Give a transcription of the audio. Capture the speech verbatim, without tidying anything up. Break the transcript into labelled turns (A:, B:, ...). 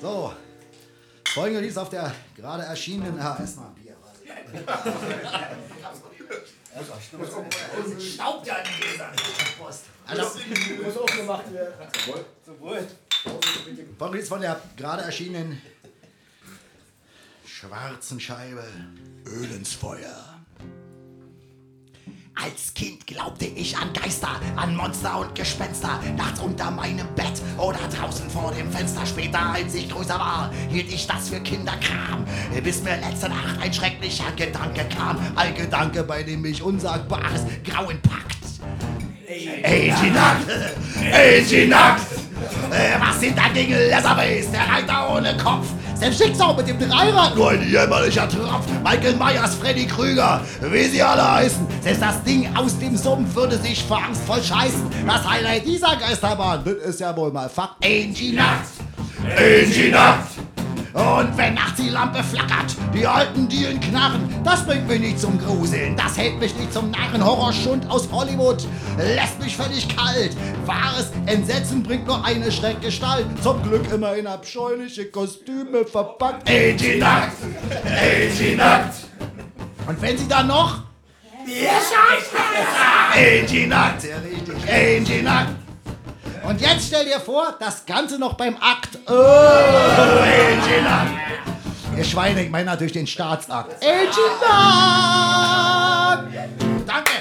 A: So, folgende Lied auf der gerade erschienenen... Ja, erstmal ein Bier.
B: Staubt ja an den Gläsern.
A: Also,
C: Muss auch gemacht werden.
B: Zum Wohl.
A: folgende Lied von der gerade erschienenen schwarzen Scheibe Öl ins Feuer.
D: Als Kind glaubte ich an Geister, an Monster und Gespenster. Nachts unter meinem Bett oder draußen vor dem Fenster. Später, als ich größer war, hielt ich das für Kinderkram. Bis mir letzte Nacht ein schrecklicher Gedanke kam. Ein Gedanke, bei dem mich unsagbares Grauen packt. Angie Nackt! Angie Nackt! Äh, was sind dagegen Leatherface, der Reiter ohne Kopf? Selbst Schicksal mit dem Dreirad, nur ein jämmerlicher Tropf. Michael Myers, Freddy Krüger, wie sie alle heißen. Selbst das Ding aus dem Sumpf würde sich vor Angst voll scheißen. Das Highlight dieser Geisterbahn, das ist ja wohl mal Fakt. Angie Nackt! Angie Nackt! Und wenn nachts die Lampe flackert, die alten Dielen knarren, das bringt mich nicht zum Gruseln, das hält mich nicht zum Narren. Horrorschund aus Hollywood lässt mich völlig kalt. Wahres Entsetzen bringt nur eine Schreckgestalt, zum Glück immer in abscheuliche Kostüme verpackt. Angie Nackt! Angie Nackt! Und wenn sie dann noch... Angie Nackt! Sehr richtig. Angie Nackt! Und jetzt stell dir vor, das Ganze noch beim Akt. Oh, Angie Nackt! Ihr Schweine, ich meine natürlich den Staatsakt. Angie Nackt! Danke!